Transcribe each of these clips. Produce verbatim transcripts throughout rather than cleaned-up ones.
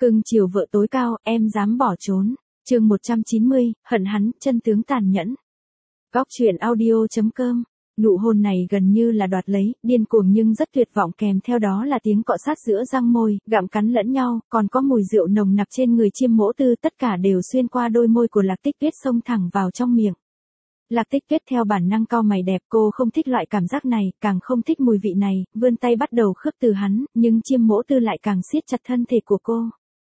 Cưng chiều vợ tối cao, em dám bỏ trốn. Chương một trăm chín mươi, hận hắn, chân tướng tàn nhẫn. Góc truyện audio chấm com. Nụ hôn này gần như là đoạt lấy, điên cuồng nhưng rất tuyệt vọng, kèm theo đó là tiếng cọ sát giữa răng môi, gặm cắn lẫn nhau, còn có mùi rượu nồng nặc trên người Chiêm Mỗ Tư, tất cả đều xuyên qua đôi môi của Lạc Tích Tuyết xông thẳng vào trong miệng. Lạc Tích Tuyết theo bản năng cau mày đẹp, cô không thích loại cảm giác này, càng không thích mùi vị này, vươn tay bắt đầu khước từ hắn, nhưng Chiêm Mỗ Tư lại càng siết chặt thân thể của cô.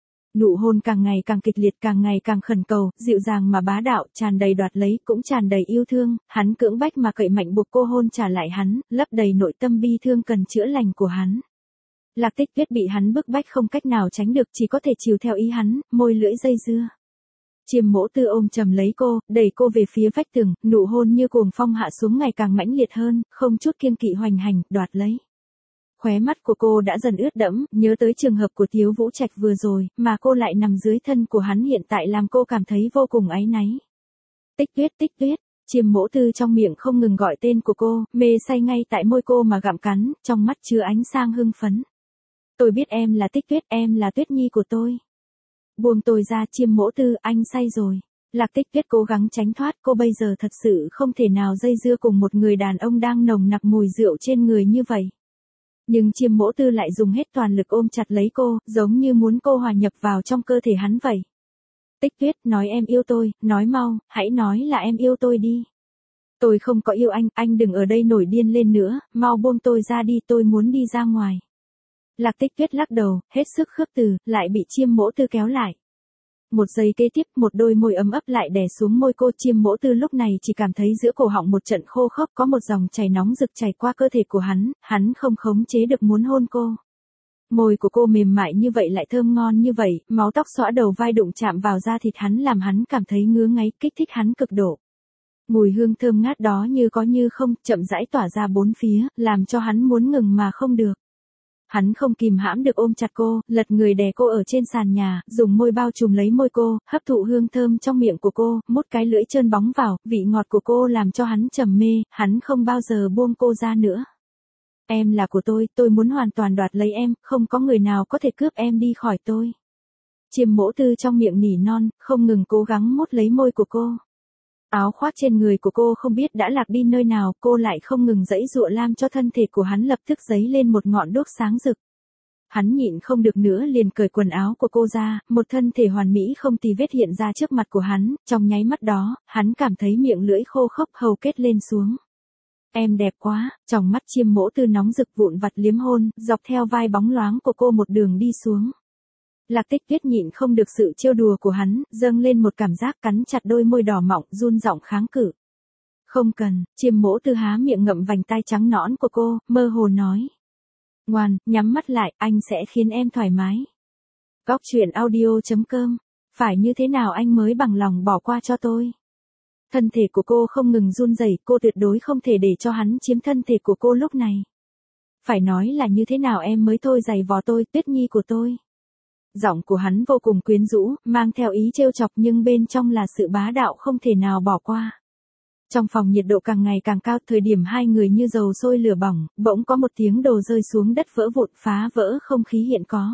Nụ hôn càng ngày càng kịch liệt, càng ngày càng khẩn cầu, dịu dàng mà bá đạo, tràn đầy đoạt lấy, cũng tràn đầy yêu thương, hắn cưỡng bách mà cậy mạnh buộc cô hôn trả lại hắn, lấp đầy nội tâm bi thương cần chữa lành của hắn. Lạc Tích Tuyết bị hắn bức bách không cách nào tránh được, chỉ có thể chiều theo ý hắn, môi lưỡi dây dưa. Chiêm Mỗ Tư ôm chầm lấy cô, đẩy cô về phía vách tường, nụ hôn như cuồng phong hạ xuống ngày càng mãnh liệt hơn, không chút kiêng kỵ hoành hành, đoạt lấy. Khóe mắt của cô đã dần ướt đẫm, nhớ tới trường hợp của Tiếu Vũ Trạch vừa rồi, mà cô lại nằm dưới thân của hắn hiện tại làm cô cảm thấy vô cùng áy náy. Tích Tuyết, Tích Tuyết, Chiêm Mỗ Tư trong miệng không ngừng gọi tên của cô, mê say ngay tại môi cô mà gặm cắn, trong mắt chứa ánh sang hưng phấn. Tôi biết em là Tích Tuyết, em là Tuyết Nhi của tôi. Buông tôi ra, Chiêm Mỗ Tư, anh say rồi. Lạc Tích Tuyết cố gắng tránh thoát, cô bây giờ thật sự không thể nào dây dưa cùng một người đàn ông đang nồng nặc mùi rượu trên người như vậy. Nhưng Chiêm Mỗ Tư lại dùng hết toàn lực ôm chặt lấy cô, giống như muốn cô hòa nhập vào trong cơ thể hắn vậy. Tích Tuyết, nói em yêu tôi, nói mau, hãy nói là em yêu tôi đi. Tôi không có yêu anh, anh đừng ở đây nổi điên lên nữa, mau buông tôi ra đi, tôi muốn đi ra ngoài. Lạc Tích Tuyết lắc đầu, hết sức khước từ, lại bị Chiêm Mỗ Tư kéo lại. Một giây kế tiếp, một đôi môi ấm ấp lại đè xuống môi cô. Chiêm Mỗ Tư lúc này chỉ cảm thấy giữa cổ họng một trận khô khốc, có một dòng chảy nóng rực chảy qua cơ thể của hắn, hắn không khống chế được muốn hôn cô. Môi của cô mềm mại như vậy lại thơm ngon như vậy, máu tóc xõa đầu vai đụng chạm vào da thịt hắn làm hắn cảm thấy ngứa ngáy, kích thích hắn cực độ. Mùi hương thơm ngát đó như có như không, chậm rãi tỏa ra bốn phía, làm cho hắn muốn ngừng mà không được. Hắn không kìm hãm được ôm chặt cô, lật người đè cô ở trên sàn nhà, dùng môi bao trùm lấy môi cô, hấp thụ hương thơm trong miệng của cô, mút cái lưỡi trơn bóng vào, vị ngọt của cô làm cho hắn trầm mê, hắn không bao giờ buông cô ra nữa. Em là của tôi, tôi muốn hoàn toàn đoạt lấy em, không có người nào có thể cướp em đi khỏi tôi. Chiêm Mỗ Tư trong miệng nỉ non, không ngừng cố gắng mút lấy môi của cô. Áo khoác trên người của cô không biết đã lạc đi nơi nào, cô lại không ngừng giãy giụa làm cho thân thể của hắn lập tức dấy lên một ngọn đuốc sáng rực. Hắn nhịn không được nữa liền cởi quần áo của cô ra, một thân thể hoàn mỹ không tì vết hiện ra trước mặt của hắn, trong nháy mắt đó, hắn cảm thấy miệng lưỡi khô khốc hầu kết lên xuống. Em đẹp quá, trong mắt Chiêm Mỗ Tư nóng rực vụn vặt liếm hôn, dọc theo vai bóng loáng của cô một đường đi xuống. Lạc Tích Tuyết nhịn không được sự trêu đùa của hắn, dâng lên một cảm giác cắn chặt đôi môi đỏ mọng, run giọng kháng cự. Không cần, Chiêm Mỗ Tư há miệng ngậm vành tai trắng nõn của cô, mơ hồ nói. Ngoan, nhắm mắt lại, anh sẽ khiến em thoải mái. Góc truyện audio chấm com. Phải như thế nào anh mới bằng lòng bỏ qua cho tôi? Thân thể của cô không ngừng run rẩy, cô tuyệt đối không thể để cho hắn chiếm thân thể của cô lúc này. Phải nói là như thế nào em mới thôi giày vò tôi, Tuyết Nhi của tôi. Giọng của hắn vô cùng quyến rũ, mang theo ý trêu chọc nhưng bên trong là sự bá đạo không thể nào bỏ qua. Trong phòng nhiệt độ càng ngày càng cao, thời điểm hai người như dầu sôi lửa bỏng, bỗng có một tiếng đồ rơi xuống đất vỡ vụn phá vỡ không khí hiện có.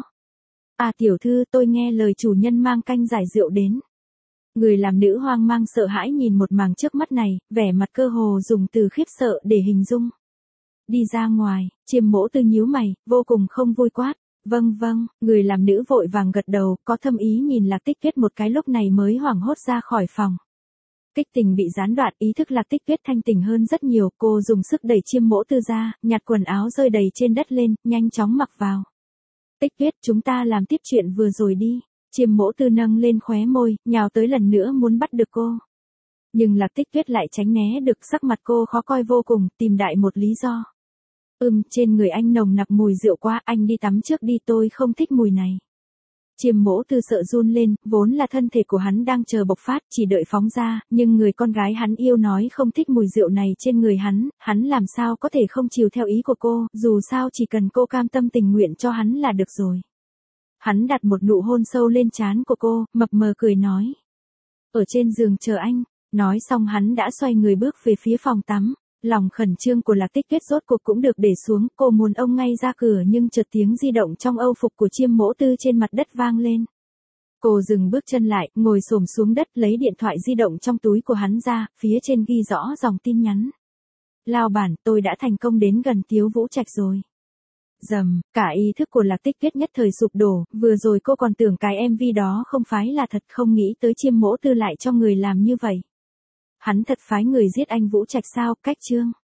À tiểu thư, tôi nghe lời chủ nhân mang canh giải rượu đến. Người làm nữ hoang mang sợ hãi nhìn một màn trước mắt này, vẻ mặt cơ hồ dùng từ khiếp sợ để hình dung. Đi ra ngoài, Chiêm Mỗ Tư nhíu mày, vô cùng không vui quát. Vâng vâng, người làm nữ vội vàng gật đầu, có thâm ý nhìn Lạc Tích Tuyết một cái lúc này mới hoảng hốt ra khỏi phòng. Kích tình bị gián đoạn, ý thức Lạc Tích Tuyết thanh tỉnh hơn rất nhiều, cô dùng sức đẩy Chiêm Mỗ Tư ra, nhặt quần áo rơi đầy trên đất lên, nhanh chóng mặc vào. Tích Tuyết, chúng ta làm tiếp chuyện vừa rồi đi. Chiêm Mỗ Tư nâng lên khóe môi, nhào tới lần nữa muốn bắt được cô. Nhưng Lạc Tích Tuyết lại tránh né được, sắc mặt cô khó coi vô cùng, tìm đại một lý do. Ừm, trên người anh nồng nặc mùi rượu quá, anh đi tắm trước đi, tôi không thích mùi này. Chiêm Mỗ Tư sợ run lên, vốn là thân thể của hắn đang chờ bộc phát, chỉ đợi phóng ra, nhưng người con gái hắn yêu nói không thích mùi rượu này trên người hắn, hắn làm sao có thể không chiều theo ý của cô, dù sao chỉ cần cô cam tâm tình nguyện cho hắn là được rồi. Hắn đặt một nụ hôn sâu lên trán của cô, mập mờ cười nói. Ở trên giường chờ anh, nói xong hắn đã xoay người bước về phía phòng tắm. Lòng khẩn trương của Lạc Tích Tuyết rốt cuộc cũng được để xuống, cô muốn ông ngay ra cửa nhưng chợt tiếng di động trong âu phục của Chiêm Mỗ Tư trên mặt đất vang lên. Cô dừng bước chân lại, ngồi xổm xuống đất lấy điện thoại di động trong túi của hắn ra, phía trên ghi rõ dòng tin nhắn. Lao bản, tôi đã thành công đến gần Tiếu Vũ Trạch rồi. Dầm, cả ý thức của Lạc Tích Tuyết nhất thời sụp đổ, vừa rồi cô còn tưởng cái em vê đó không phải là thật, không nghĩ tới Chiêm Mỗ Tư lại cho người làm như vậy. Hắn thật phái người giết anh Vũ Trạch sao? Cách chương.